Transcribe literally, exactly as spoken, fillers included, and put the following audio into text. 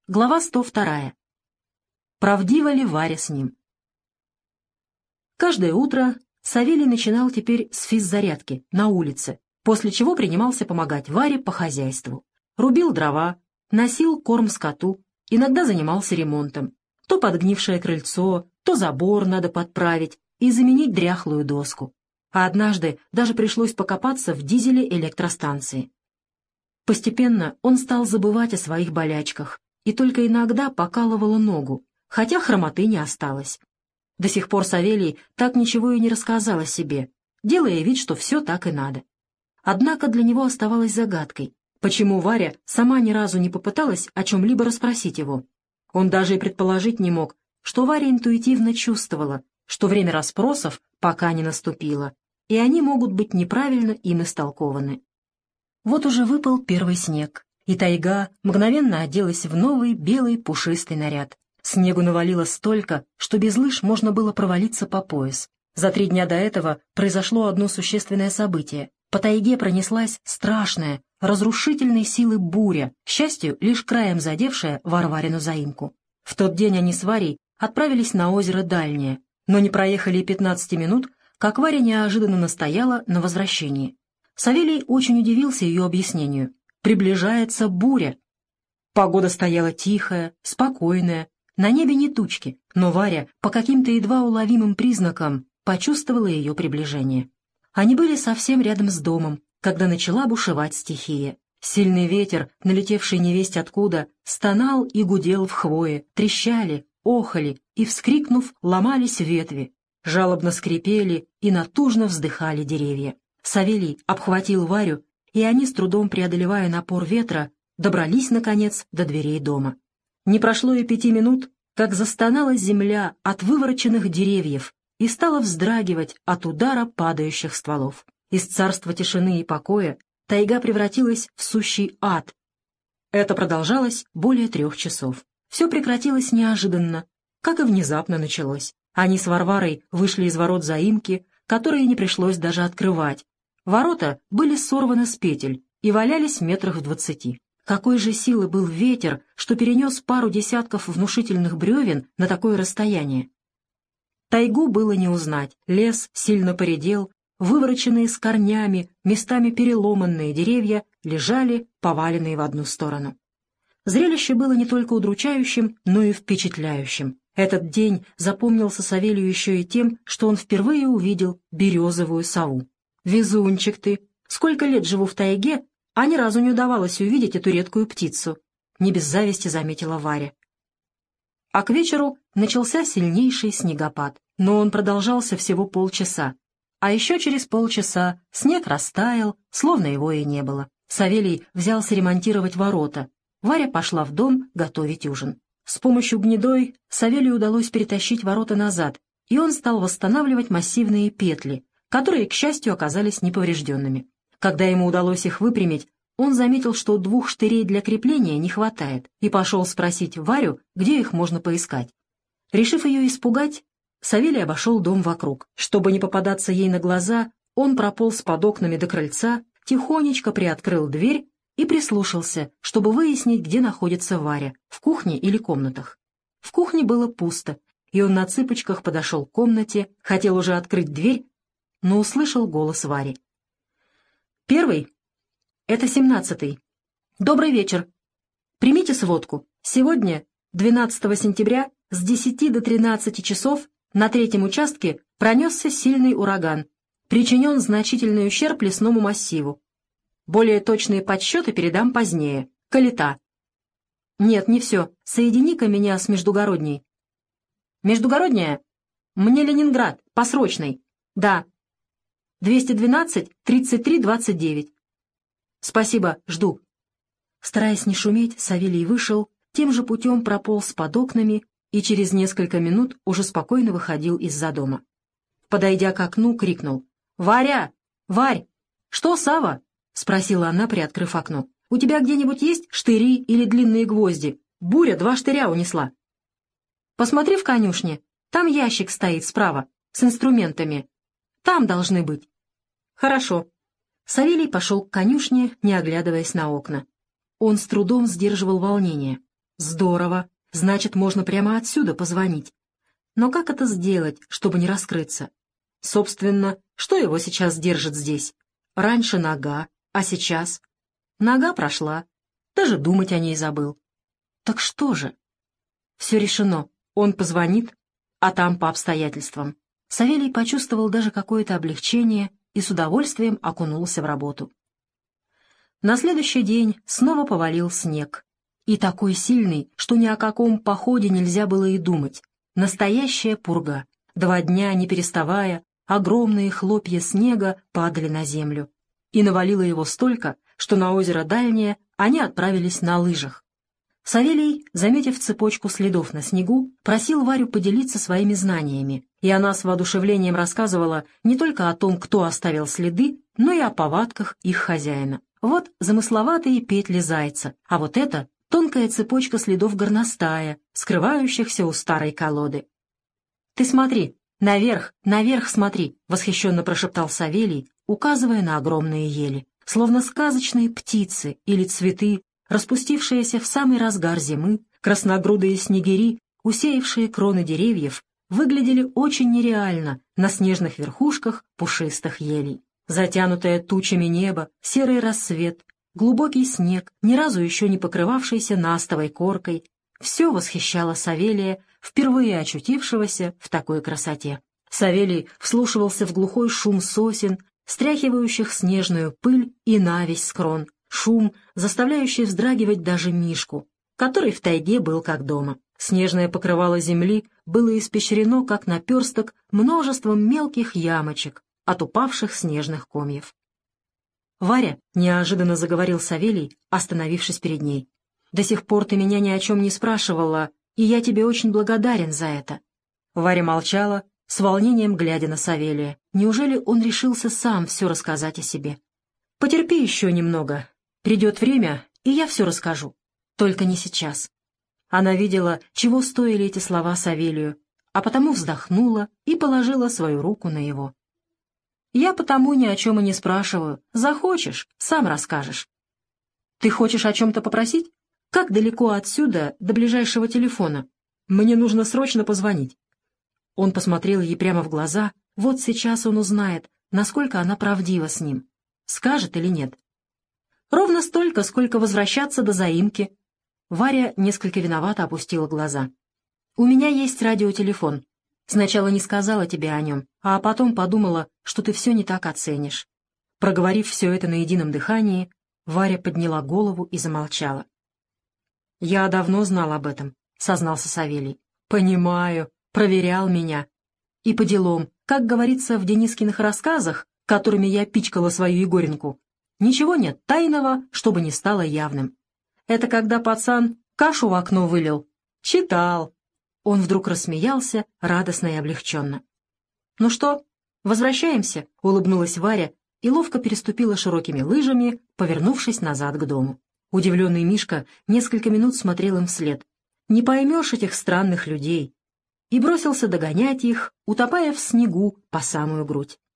Глава сто вторая. Правдива ли Варя с ним? Каждое утро Савелий начинал теперь с физзарядки на улице, после чего принимался помогать Варе по хозяйству. Рубил дрова, носил корм скоту, иногда занимался ремонтом. То подгнившее крыльцо, то забор надо подправить и заменить дряхлую доску. А однажды даже пришлось покопаться в дизеле электростанции. Постепенно он стал забывать о своих болячках, и только иногда покалывало ногу, хотя хромоты не осталось. До сих пор Савелий так ничего и не рассказал о себе, делая вид, что все так и надо. Однако для него оставалось загадкой, почему Варя сама ни разу не попыталась о чем-либо расспросить его. Он даже и предположить не мог, что Варя интуитивно чувствовала, что время расспросов пока не наступило, и они могут быть неправильно им истолкованы. Вот уже выпал первый снег, и тайга мгновенно оделась в новый белый пушистый наряд. Снегу навалило столько, что без лыж можно было провалиться по пояс. За три дня до этого произошло одно существенное событие. По тайге пронеслась страшная, разрушительной силы буря, к счастью, лишь краем задевшая Варварину заимку. В тот день они с Варей отправились на озеро Дальнее, но не проехали и пятнадцати минут, как Варя неожиданно настояла на возвращении. Савелий очень удивился ее объяснению. Приближается буря. Погода стояла тихая, спокойная, на небе не тучки, но Варя по каким-то едва уловимым признакам почувствовала ее приближение. Они были совсем рядом с домом, когда начала бушевать стихия. Сильный ветер, налетевший невесть откуда, стонал и гудел в хвое, трещали, охали и, вскрикнув, ломались ветви, жалобно скрипели и натужно вздыхали деревья. Савелий обхватил Варю, и они, с трудом преодолевая напор ветра, добрались, наконец, до дверей дома. Не прошло и пяти минут, как застонала земля от вывороченных деревьев и стала вздрагивать от удара падающих стволов. Из царства тишины и покоя тайга превратилась в сущий ад. Это продолжалось более трех часов. Все прекратилось неожиданно, как и внезапно началось. Они с Варварой вышли из ворот заимки, которые не пришлось даже открывать. Ворота были сорваны с петель и валялись метрах в двадцати. Какой же силы был ветер, что перенес пару десятков внушительных бревен на такое расстояние? Тайгу было не узнать. Лес сильно поредел, вывороченные с корнями, местами переломанные деревья лежали, поваленные в одну сторону. Зрелище было не только удручающим, но и впечатляющим. Этот день запомнился Савелию еще и тем, что он впервые увидел березовую сову. «Везунчик ты! Сколько лет живу в тайге, а ни разу не удавалось увидеть эту редкую птицу», — не без зависти заметила Варя. А к вечеру начался сильнейший снегопад, но он продолжался всего полчаса. А еще через полчаса снег растаял, словно его и не было. Савелий взялся ремонтировать ворота. Варя пошла в дом готовить ужин. С помощью гнедой Савелию удалось перетащить ворота назад, и он стал восстанавливать массивные петли, которые, к счастью, оказались неповрежденными. Когда ему удалось их выпрямить, он заметил, что двух штырей для крепления не хватает, и пошел спросить Варю, где их можно поискать. Решив ее испугать, Савелий обошел дом вокруг. Чтобы не попадаться ей на глаза, он прополз под окнами до крыльца, тихонечко приоткрыл дверь и прислушался, чтобы выяснить, где находится Варя, в кухне или комнатах. В кухне было пусто, и он на цыпочках подошел к комнате, хотел уже открыть дверь, но услышал голос Вари. «Первый? Это семнадцатый. Добрый вечер. Примите сводку. Сегодня, двенадцатого сентября, с десяти до тринадцати часов на третьем участке пронесся сильный ураган. Причинен значительный ущерб лесному массиву. Более точные подсчеты передам позднее. Калита». «Нет, не все. Соедини-ка меня с Междугородней». «Междугородняя? Мне Ленинград, по срочной». «Да». двести двенадцать тридцать три двадцать девять. «Спасибо, жду». Стараясь не шуметь, Савелий вышел, тем же путем прополз под окнами и через несколько минут уже спокойно выходил из-за дома. Подойдя к окну, крикнул: «Варя! Варь!» «Что, Сава?» — спросила она, приоткрыв окно. «У тебя где-нибудь есть штыри или длинные гвозди? Буря два штыря унесла». «Посмотри в конюшне, там ящик стоит справа, с инструментами. Там должны быть». «Хорошо». Савелий пошел к конюшне, не оглядываясь на окна. Он с трудом сдерживал волнение. Здорово. Значит, можно прямо отсюда позвонить. Но как это сделать, чтобы не раскрыться? Собственно, что его сейчас держит здесь? Раньше нога, а сейчас? Нога прошла. Даже думать о ней забыл. Так что же? Все решено. Он позвонит, а там по обстоятельствам. Савелий почувствовал даже какое-то облегчение и с удовольствием окунулся в работу. На следующий день снова повалил снег. И такой сильный, что ни о каком походе нельзя было и думать. Настоящая пурга. Два дня, не переставая, огромные хлопья снега падали на землю. И навалило его столько, что на озеро Дальнее они отправились на лыжах. Савелий, заметив цепочку следов на снегу, просил Варю поделиться своими знаниями, и она с воодушевлением рассказывала не только о том, кто оставил следы, но и о повадках их хозяина. Вот замысловатые петли зайца, а вот это тонкая цепочка следов горностая, скрывающихся у старой колоды. «Ты смотри, наверх, наверх смотри!» — восхищенно прошептал Савелий, указывая на огромные ели, словно сказочные птицы или цветы, распустившиеся в самый разгар зимы, красногрудые снегири, усеявшие кроны деревьев, выглядели очень нереально на снежных верхушках пушистых елей. Затянутое тучами небо, серый рассвет, глубокий снег, ни разу еще не покрывавшийся настовой коркой, все восхищало Савелия, впервые очутившегося в такой красоте. Савелий вслушивался в глухой шум сосен, стряхивающих снежную пыль и навесь с крон, шум, заставляющий вздрагивать даже Мишку, который в тайге был как дома. Снежное покрывало земли было испещрено, как наперсток, множеством мелких ямочек от упавших снежных комьев. «Варя», — неожиданно заговорил Савелий, остановившись перед ней, — «до сих пор ты меня ни о чем не спрашивала, и я тебе очень благодарен за это». Варя молчала, с волнением глядя на Савелия. Неужели он решился сам все рассказать о себе? «Потерпи еще немного. Придет время, и я все расскажу. Только не сейчас». Она видела, чего стоили эти слова Савелию, а потому вздохнула и положила свою руку на его. «Я потому ни о чем и не спрашиваю. Захочешь, сам расскажешь». «Ты хочешь о чем-то попросить? Как далеко отсюда до ближайшего телефона? Мне нужно срочно позвонить». Он посмотрел ей прямо в глаза. Вот сейчас он узнает, насколько она правдива с ним. Скажет или нет. «Ровно столько, сколько возвращаться до заимки». Варя несколько виновато опустила глаза. «У меня есть радиотелефон. Сначала не сказала тебе о нем, а потом подумала, что ты все не так оценишь». Проговорив все это на едином дыхании, Варя подняла голову и замолчала. «Я давно знал об этом», — сознался Савелий. «Понимаю, проверял меня. И по делам, как говорится в Денискиных рассказах, которыми я пичкала свою Егоренку, ничего нет тайного, чтобы не стало явным. Это когда пацан кашу в окно вылил. Читал». Он вдруг рассмеялся, радостно и облегченно. «Ну что, возвращаемся?» — улыбнулась Варя и ловко переступила широкими лыжами, повернувшись назад к дому. Удивленный Мишка несколько минут смотрел им вслед. «Не поймешь этих странных людей», и бросился догонять их, утопая в снегу по самую грудь.